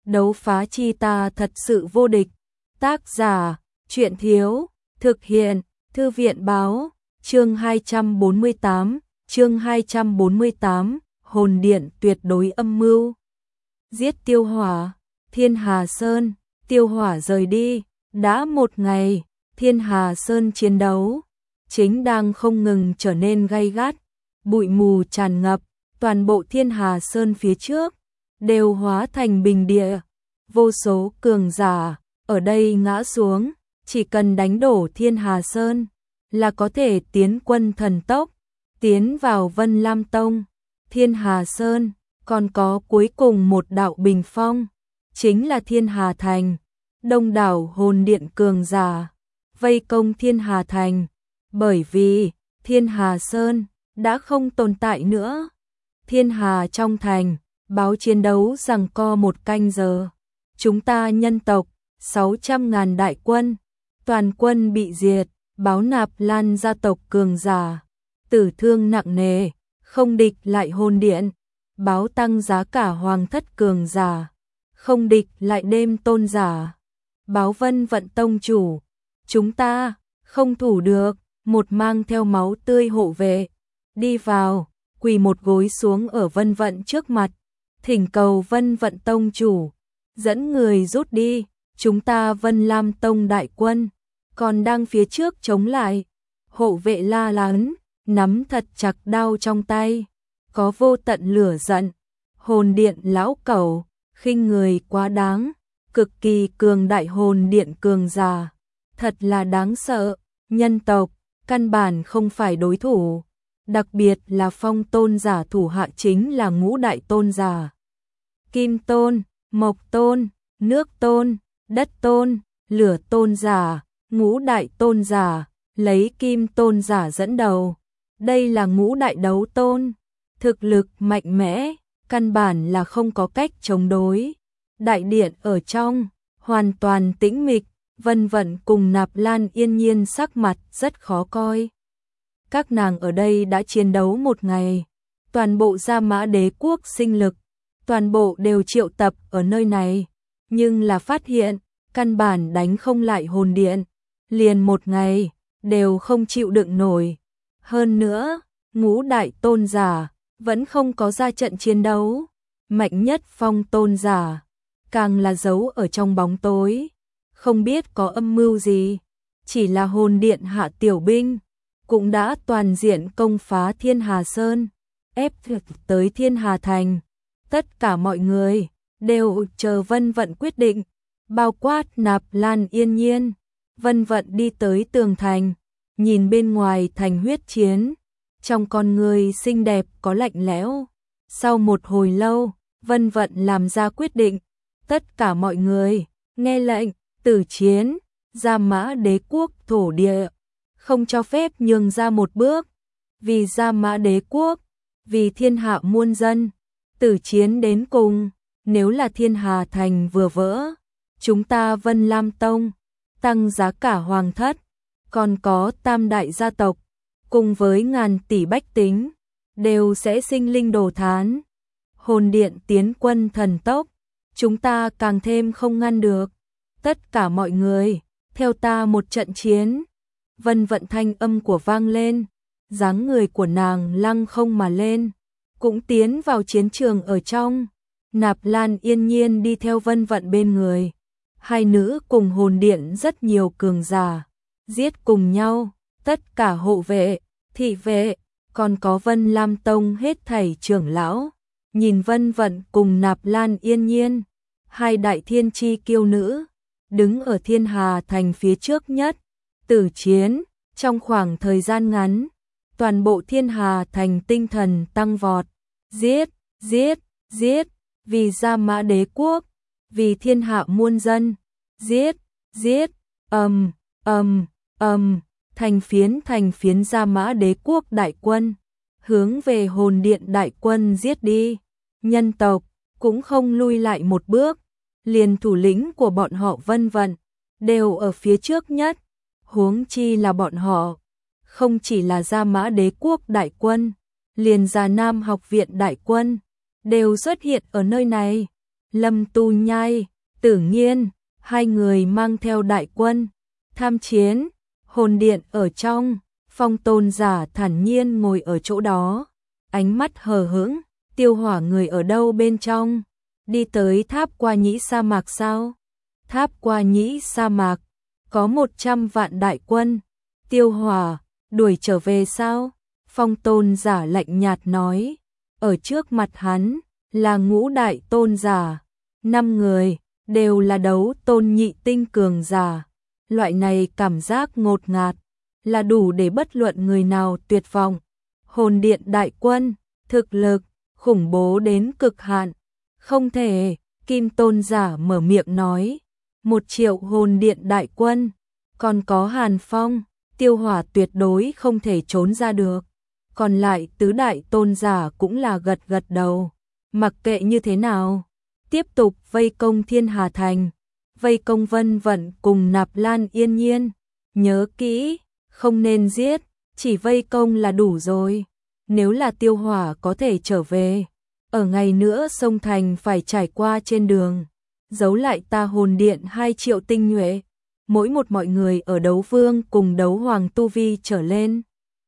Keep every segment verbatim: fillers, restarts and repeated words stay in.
đấu phá chi ta thật sự vô địch. Tác giả, truyện thiếu, thực hiện, thư viện báo, chương hai trăm bốn mươi tám, chương hai trăm bốn mươi tám, hồn điện tuyệt đối âm mưu. Giết Tiêu Hỏa, Thiên Hà Sơn, Tiêu Hỏa rời đi, đã một ngày, Thiên Hà Sơn chiến đấu, chính đang không ngừng trở nên gay gắt, bụi mù tràn ngập, toàn bộ Thiên Hà Sơn phía trước, đều hóa thành bình địa, vô số cường giả, ở đây ngã xuống, chỉ cần đánh đổ Thiên Hà Sơn, là có thể tiến quân thần tốc, tiến vào Vân Lam Tông. Thiên Hà Sơn, còn có cuối cùng một đạo bình phong, chính là Thiên Hà Thành, đông đảo hồn điện cường giả, vây công Thiên Hà Thành, bởi vì, Thiên Hà Sơn, đã không tồn tại nữa. Thiên Hà trong thành, báo chiến đấu giằng co một canh giờ, chúng ta nhân tộc, sáu trăm ngàn đại quân, toàn quân bị diệt, báo Nạp Lan gia tộc cường giả, tử thương nặng nề, không địch lại hồn điện, báo tăng giá cả hoàng thất cường giả, không địch lại đêm tôn giả, báo Vân Vận tông chủ, chúng ta, không thủ được, một mang theo máu tươi hộ vệ, đi vào, quỳ một gối xuống ở Vân Vận trước mặt, thỉnh cầu Vân Vận tông chủ, dẫn người rút đi, chúng ta Vân Lam Tông đại quân, còn đang phía trước chống lại, hộ vệ la lắng, nắm thật chặt đao trong tay, có vô tận lửa giận, hồn điện lão cẩu, khinh người quá đáng, cực kỳ cường đại hồn điện cường giả, thật là đáng sợ, nhân tộc, căn bản không phải đối thủ, đặc biệt là phong tôn giả thủ hạ chính là ngũ đại tôn giả. Kim tôn, mộc tôn, nước tôn, đất tôn, lửa tôn giả, ngũ đại tôn giả, lấy kim tôn giả dẫn đầu. Đây là ngũ đại đấu tôn, thực lực mạnh mẽ, căn bản là không có cách chống đối. Đại điện ở trong, hoàn toàn tĩnh mịch, Vân Vận cùng Nạp Lan Yên Nhiên sắc mặt rất khó coi. Các nàng ở đây đã chiến đấu một ngày, toàn bộ Gia Mã Đế quốc sinh lực, toàn bộ đều triệu tập ở nơi này, nhưng là phát hiện, căn bản đánh không lại hồn điện, liền một ngày, đều không chịu đựng nổi. Hơn nữa, ngũ đại tôn giả, vẫn không có ra trận chiến đấu, mạnh nhất phong tôn giả, càng là giấu ở trong bóng tối, không biết có âm mưu gì, chỉ là hồn điện hạ tiểu binh, cũng đã toàn diện công phá Thiên Hà Sơn, ép tới Thiên Hà Thành. Tất cả mọi người đều chờ Vân Vận quyết định, bao quát Nạp Lan Yên Nhiên. Vân Vận đi tới tường thành, nhìn bên ngoài thành huyết chiến, trong con người xinh đẹp có lạnh lẽo. Sau một hồi lâu, Vân Vận làm ra quyết định, tất cả mọi người nghe lệnh, tử chiến, Gia Mã Đế quốc thổ địa, không cho phép nhường ra một bước, vì Gia Mã Đế quốc, vì thiên hạ muôn dân, tử chiến đến cùng. Nếu là Thiên Hà Thành vừa vỡ, chúng ta Vân Lam Tông tăng giá cả hoàng thất, còn có tam đại gia tộc, cùng với ngàn tỷ bách tính, đều sẽ sinh linh đồ thán. Hồn điện tiến quân thần tốc, chúng ta càng thêm không ngăn được. Tất cả mọi người, theo ta một trận chiến. Vân Vận thanh âm của vang lên, dáng người của nàng lăng không mà lên, cũng tiến vào chiến trường ở trong. Nạp Lan Yên Nhiên đi theo Vân Vận bên người, hai nữ cùng hồn điện rất nhiều cường giả, giết cùng nhau, tất cả hộ vệ, thị vệ, còn có Vân Lam Tông hết thảy trưởng lão, nhìn Vân Vận cùng Nạp Lan Yên Nhiên, hai đại thiên chi kiêu nữ, đứng ở Thiên Hà Thành phía trước nhất, tử chiến, trong khoảng thời gian ngắn, toàn bộ Thiên Hà Thành tinh thần tăng vọt, giết, giết, giết, vì Gia Mã Đế quốc, vì thiên hạ muôn dân, giết, giết, ầm, ầm, ầm, thành phiến thành phiến Gia Mã Đế quốc đại quân, hướng về hồn điện đại quân giết đi. Nhân tộc cũng không lui lại một bước, liền thủ lĩnh của bọn họ Vân Vận đều ở phía trước nhất, huống chi là bọn họ, không chỉ là Gia Mã Đế quốc đại quân, liền Già Nam học viện đại quân đều xuất hiện ở nơi này. Lâm Tu Nhai, Tử Nghiên, hai người mang theo đại quân tham chiến. Hồn điện ở trong, Phong Tôn giả thản nhiên ngồi ở chỗ đó, ánh mắt hờ hững. Tiêu Hỏa người ở đâu bên trong? Đi tới Tháp Qua Nhĩ sa mạc sao? Tháp Qua Nhĩ sa mạc có một trăm vạn đại quân. Tiêu Hỏa đuổi trở về sao? Phong Tôn giả lạnh nhạt nói. Ở trước mặt hắn là ngũ đại tôn giả, năm người đều là đấu tôn nhị tinh cường giả. Loại này cảm giác ngột ngạt là đủ để bất luận người nào tuyệt vọng. Hồn điện đại quân, thực lực khủng bố đến cực hạn. Không thể, Kim Tôn giả mở miệng nói. Một triệu hồn điện đại quân, còn có Hàn Phong, Tiêu Hỏa tuyệt đối không thể trốn ra được. Còn lại tứ đại tôn giả cũng là gật gật đầu. Mặc kệ như thế nào, tiếp tục vây công Thiên Hà Thành, vây công Vân Vận cùng Nạp Lan Yên Nhiên. Nhớ kỹ, không nên giết, chỉ vây công là đủ rồi. Nếu là Tiêu Hỏa có thể trở về, ở ngày nữa sông Thành phải trải qua trên đường, giấu lại ta hồn điện hai triệu tinh nhuệ, mỗi một mọi người ở đấu vương cùng đấu hoàng tu vi trở lên.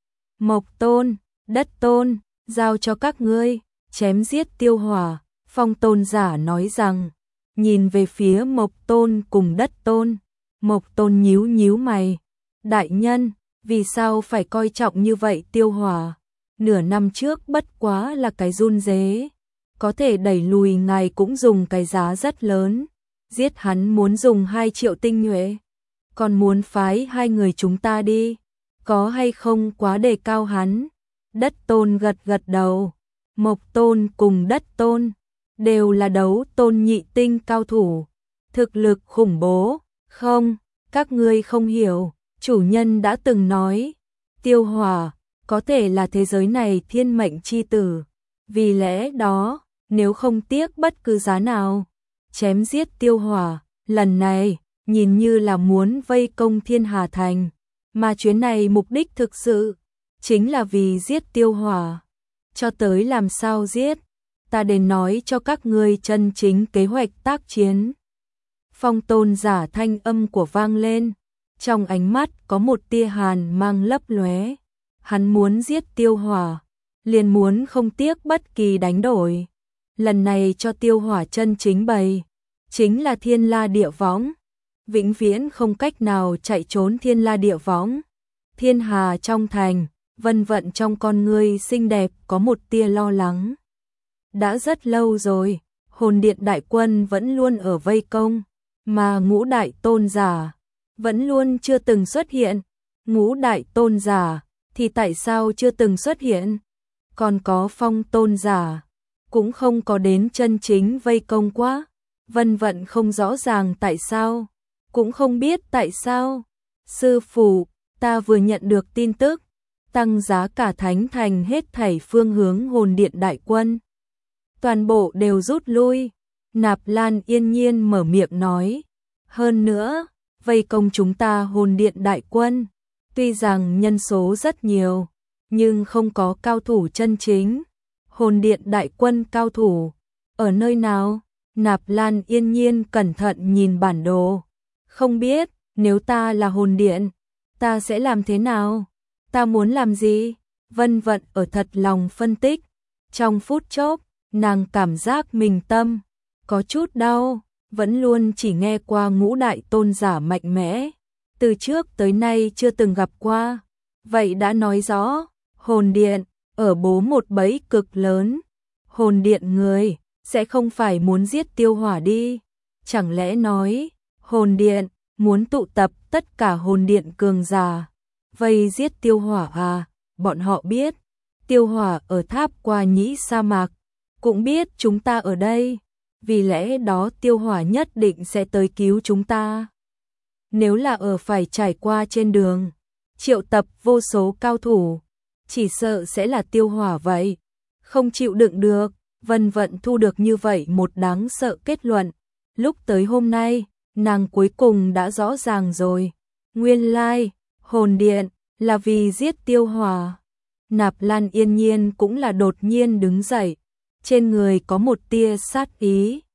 Mộc Tôn, Đất Tôn, giao cho các ngươi, chém giết Tiêu Hỏa. Phong Tôn giả nói rằng, nhìn về phía Mộc Tôn cùng Đất Tôn. Mộc Tôn nhíu nhíu mày. Đại nhân, vì sao phải coi trọng như vậy Tiêu Hỏa? Nửa năm trước bất quá là cái run rế, có thể đẩy lùi ngài cũng dùng cái giá rất lớn. Giết hắn muốn dùng hai triệu tinh nhuệ, còn muốn phái hai người chúng ta đi, có hay không quá đề cao hắn? Đất Tôn gật gật đầu. Mộc Tôn cùng Đất Tôn đều là đấu tôn nhị tinh cao thủ, thực lực khủng bố. Không, các ngươi không hiểu, chủ nhân đã từng nói, Tiêu Hỏa có thể là thế giới này thiên mệnh chi tử. Vì lẽ đó, nếu không tiếc bất cứ giá nào, chém giết Tiêu Hỏa, lần này nhìn như là muốn vây công Thiên Hà Thành, mà chuyến này mục đích thực sự chính là vì giết Tiêu Hỏa. Cho tới làm sao giết, ta đến nói cho các ngươi chân chính kế hoạch tác chiến. Phong Tôn giả thanh âm của vang lên, trong ánh mắt có một tia hàn mang lấp lóe. Hắn muốn giết Tiêu Hỏa, liền muốn không tiếc bất kỳ đánh đổi. Lần này cho Tiêu Hỏa chân chính bày, chính là thiên la địa võng, vĩnh viễn không cách nào chạy trốn thiên la địa võng. Thiên Hà trong thành, Vân Vận trong con ngươi xinh đẹp có một tia lo lắng. Đã rất lâu rồi, hồn điện đại quân vẫn luôn ở vây công, mà ngũ đại tôn giả vẫn luôn chưa từng xuất hiện. Ngũ đại tôn giả thì tại sao chưa từng xuất hiện? Còn có Phong Tôn giả cũng không có đến chân chính vây công quá. Vân Vận không rõ ràng tại sao, cũng không biết tại sao. Sư phụ, ta vừa nhận được tin tức, tăng giá cả Thánh Thành hết thảy phương hướng hồn điện đại quân, toàn bộ đều rút lui. Nạp Lan Yên Nhiên mở miệng nói, hơn nữa, vây công chúng ta hồn điện đại quân, tuy rằng nhân số rất nhiều, nhưng không có cao thủ chân chính. Hồn điện đại quân cao thủ ở nơi nào? Nạp Lan Yên Nhiên cẩn thận nhìn bản đồ. Không biết, nếu ta là hồn điện, ta sẽ làm thế nào? Ta muốn làm gì? Vân Vận ở thật lòng phân tích. Trong phút chốc, nàng cảm giác mình tâm có chút đau. Vẫn luôn chỉ nghe qua ngũ đại tôn giả mạnh mẽ, từ trước tới nay chưa từng gặp qua. Vậy đã nói rõ, hồn điện ở bố một bẫy cực lớn. Hồn điện người sẽ không phải muốn giết Tiêu Hỏa đi. Chẳng lẽ nói, hồn điện muốn tụ tập tất cả hồn điện cường giả vây giết Tiêu Hỏa à? Bọn họ biết Tiêu Hỏa ở Tháp Qua Nhĩ sa mạc, cũng biết chúng ta ở đây, vì lẽ đó Tiêu Hỏa nhất định sẽ tới cứu chúng ta. Nếu là ở phải trải qua trên đường, triệu tập vô số cao thủ, chỉ sợ sẽ là Tiêu Hỏa vậy. Không chịu đựng được. Vân Vận thu được như vậy một đáng sợ kết luận. Lúc tới hôm nay, nàng cuối cùng đã rõ ràng rồi. Nguyên lai, hồn điện là vì giết Tiêu Hỏa. Nạp Lan Yên Nhiên cũng là đột nhiên đứng dậy, trên người có một tia sát ý.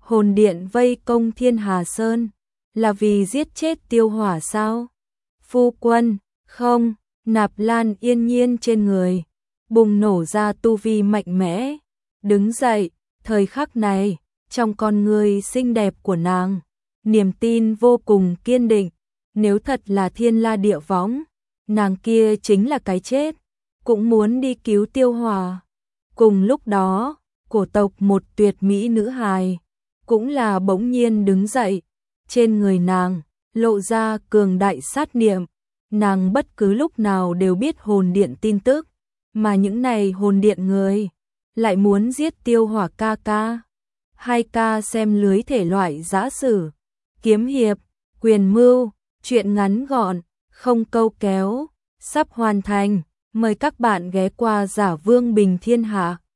Hồn điện vây công Thiên Hà Sơn, là vì giết chết Tiêu Hỏa sao? Phu quân, không, Nạp Lan Yên Nhiên trên người bùng nổ ra tu vi mạnh mẽ, đứng dậy, thời khắc này, trong con người xinh đẹp của nàng, niềm tin vô cùng kiên định, nếu thật là thiên la địa võng, nàng kia chính là cái chết, cũng muốn đi cứu Tiêu Hỏa. Cùng lúc đó, cổ tộc một tuyệt mỹ nữ hài, cũng là bỗng nhiên đứng dậy, trên người nàng, lộ ra cường đại sát niệm, nàng bất cứ lúc nào đều biết hồn điện tin tức, mà những này hồn điện người, lại muốn giết Tiêu Hỏa ca ca. Hai ca xem lưới thể loại giã sử, kiếm hiệp, quyền mưu, truyện ngắn gọn, không câu kéo, sắp hoàn thành, mời các bạn ghé qua Giả Vương Bình Thiên Hạ.